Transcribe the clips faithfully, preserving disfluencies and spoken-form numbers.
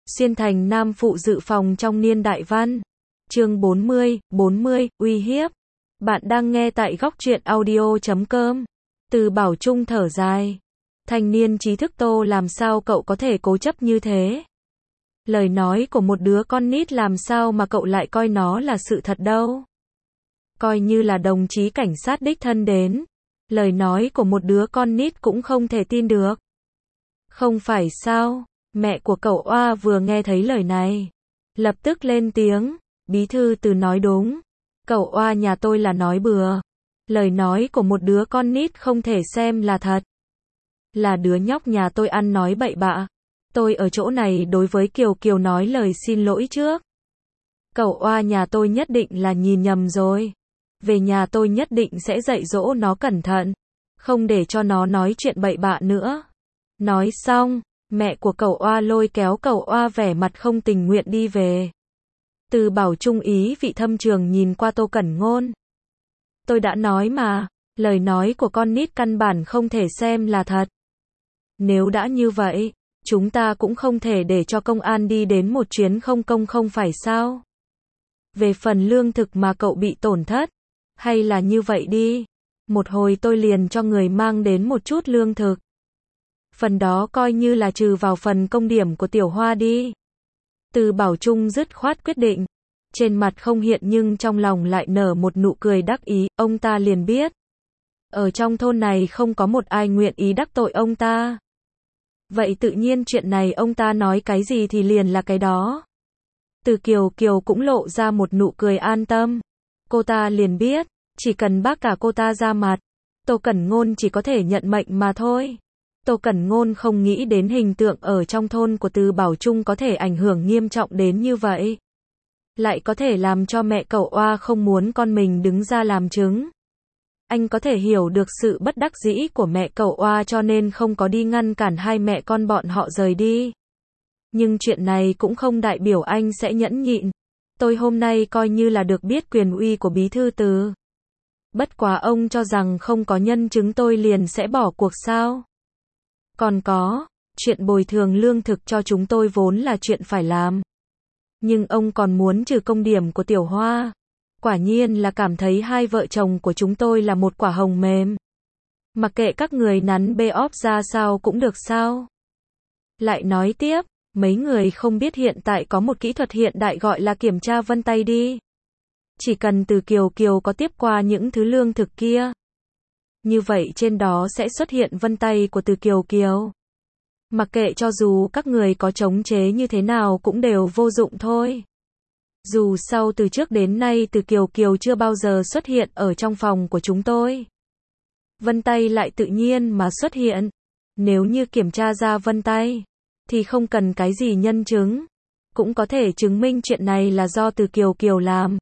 Xuyên thành nam phụ dự phòng trong niên đại văn. Chương bốn mươi, bốn mươi, uy hiếp. Bạn đang nghe tại góc truyện audio chấm com. Từ Bảo Trung thở dài. Thanh niên trí thức Tô, làm sao cậu có thể cố chấp như thế? Lời nói của một đứa con nít làm sao mà cậu lại coi nó là sự thật đâu? Coi như là đồng chí cảnh sát đích thân đến, lời nói của một đứa con nít cũng không thể tin được. Không phải sao? Mẹ của cậu Oa vừa nghe thấy lời này, lập tức lên tiếng, bí thư Từ nói đúng. Cậu Oa nhà tôi là nói bừa. Lời nói của một đứa con nít không thể xem là thật. Là đứa nhóc nhà tôi ăn nói bậy bạ. Tôi ở chỗ này đối với Kiều Kiều nói lời xin lỗi trước. Cậu Oa nhà tôi nhất định là nhìn nhầm rồi. Về nhà tôi nhất định sẽ dạy dỗ nó cẩn thận, không để cho nó nói chuyện bậy bạ nữa. Nói xong, mẹ của cậu Oa lôi kéo cậu Oa vẻ mặt không tình nguyện đi về. Từ Bảo Trung ý vị thâm trường nhìn qua Tô Cẩn Ngôn. Tôi đã nói mà, lời nói của con nít căn bản không thể xem là thật. Nếu đã như vậy, chúng ta cũng không thể để cho công an đi đến một chuyến không công không phải sao? Về phần lương thực mà cậu bị tổn thất, hay là như vậy đi, một hồi tôi liền cho người mang đến một chút lương thực. Phần đó coi như là trừ vào phần công điểm của Tiểu Hoa đi. Từ Bảo Trung dứt khoát quyết định, trên mặt không hiện nhưng trong lòng lại nở một nụ cười đắc ý. Ông ta liền biết, ở trong thôn này không có một ai nguyện ý đắc tội ông ta. Vậy tự nhiên chuyện này ông ta nói cái gì thì liền là cái đó. Từ Kiều Kiều cũng lộ ra một nụ cười an tâm. Cô ta liền biết, chỉ cần bác cả cô ta ra mặt, Tô Cẩn Ngôn chỉ có thể nhận mệnh mà thôi. Tô Cẩn Ngôn không nghĩ đến hình tượng ở trong thôn của Từ Bảo Trung có thể ảnh hưởng nghiêm trọng đến như vậy. Lại có thể làm cho mẹ cậu Oa không muốn con mình đứng ra làm chứng. Anh có thể hiểu được sự bất đắc dĩ của mẹ cậu Oa cho nên không có đi ngăn cản hai mẹ con bọn họ rời đi. Nhưng chuyện này cũng không đại biểu anh sẽ nhẫn nhịn. Tôi hôm nay coi như là được biết quyền uy của bí thư Từ. Bất quá ông cho rằng không có nhân chứng tôi liền sẽ bỏ cuộc sao? Còn có, chuyện bồi thường lương thực cho chúng tôi vốn là chuyện phải làm. Nhưng ông còn muốn trừ công điểm của Tiểu Hoa. Quả nhiên là cảm thấy hai vợ chồng của chúng tôi là một quả hồng mềm. Mặc kệ các người nắn bê óp ra sao cũng được sao? Lại nói tiếp, mấy người không biết hiện tại có một kỹ thuật hiện đại gọi là kiểm tra vân tay đi. Chỉ cần Từ Kiều Kiều có tiếp qua những thứ lương thực kia, như vậy trên đó sẽ xuất hiện vân tay của Từ Kiều Kiều. Mặc kệ cho dù các người có chống chế như thế nào cũng đều vô dụng thôi. Dù sao từ trước đến nay Từ Kiều Kiều chưa bao giờ xuất hiện ở trong phòng của chúng tôi. Vân tay lại tự nhiên mà xuất hiện. Nếu như kiểm tra ra vân tay, thì không cần cái gì nhân chứng. Cũng có thể chứng minh chuyện này là do Từ Kiều Kiều làm.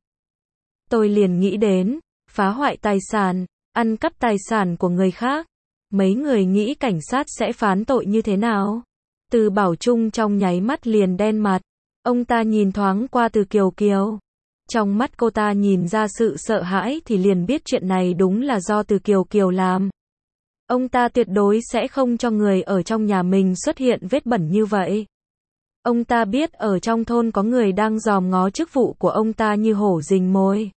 Tôi liền nghĩ đến, phá hoại tài sản, ăn cắp tài sản của người khác. Mấy người nghĩ cảnh sát sẽ phán tội như thế nào? Từ Bảo Trung trong nháy mắt liền đen mặt. Ông ta nhìn thoáng qua Từ Kiều Kiều. Trong mắt cô ta nhìn ra sự sợ hãi thì liền biết chuyện này đúng là do Từ Kiều Kiều làm. Ông ta tuyệt đối sẽ không cho người ở trong nhà mình xuất hiện vết bẩn như vậy. Ông ta biết ở trong thôn có người đang dòm ngó chức vụ của ông ta như hổ rình mồi.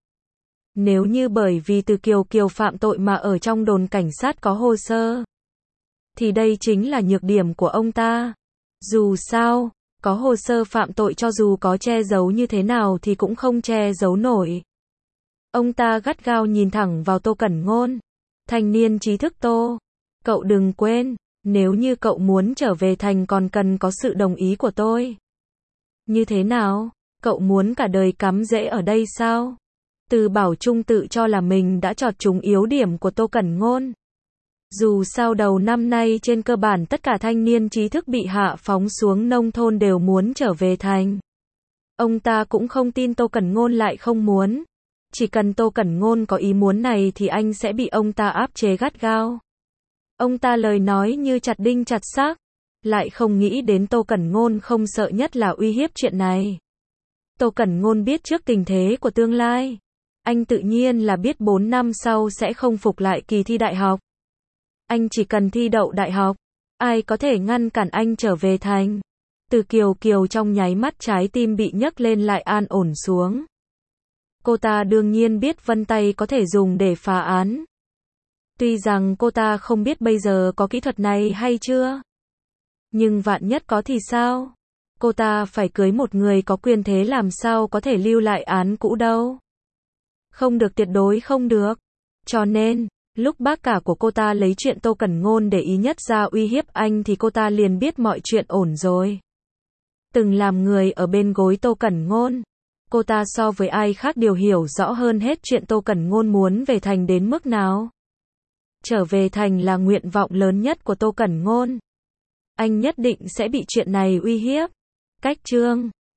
Nếu như bởi vì Từ Kiều Kiều phạm tội mà ở trong đồn cảnh sát có hồ sơ, thì đây chính là nhược điểm của ông ta. Dù sao, có hồ sơ phạm tội cho dù có che giấu như thế nào thì cũng không che giấu nổi. Ông ta gắt gao nhìn thẳng vào Tô Cẩn Ngôn. Thanh niên trí thức Tô, cậu đừng quên, nếu như cậu muốn trở về thành còn cần có sự đồng ý của tôi. Như thế nào? Cậu muốn cả đời cắm rễ ở đây sao? Từ Bảo Trung tự cho là mình đã chọt trúng yếu điểm của Tô Cẩn Ngôn. Dù sao đầu năm nay trên cơ bản tất cả thanh niên trí thức bị hạ phóng xuống nông thôn đều muốn trở về thành. Ông ta cũng không tin Tô Cẩn Ngôn lại không muốn. Chỉ cần Tô Cẩn Ngôn có ý muốn này thì anh sẽ bị ông ta áp chế gắt gao. Ông ta lời nói như chặt đinh chặt xác, lại không nghĩ đến Tô Cẩn Ngôn không sợ nhất là uy hiếp chuyện này. Tô Cẩn Ngôn biết trước tình thế của tương lai. Anh tự nhiên là biết bốn năm sau sẽ không phục lại kỳ thi đại học. Anh chỉ cần thi đậu đại học, ai có thể ngăn cản anh trở về thành. Từ Kiều Kiều trong nháy mắt trái tim bị nhấc lên lại an ổn xuống. Cô ta đương nhiên biết vân tay có thể dùng để phá án. Tuy rằng cô ta không biết bây giờ có kỹ thuật này hay chưa. Nhưng vạn nhất có thì sao? Cô ta phải cưới một người có quyền thế làm sao có thể lưu lại án cũ đâu. Không được, tuyệt đối không được. Cho nên, lúc bác cả của cô ta lấy chuyện Tô Cẩn Ngôn để ý nhất ra uy hiếp anh thì cô ta liền biết mọi chuyện ổn rồi. Từng làm người ở bên gối Tô Cẩn Ngôn, cô ta so với ai khác đều hiểu rõ hơn hết chuyện Tô Cẩn Ngôn muốn về thành đến mức nào. Trở về thành là nguyện vọng lớn nhất của Tô Cẩn Ngôn. Anh nhất định sẽ bị chuyện này uy hiếp. Cách chương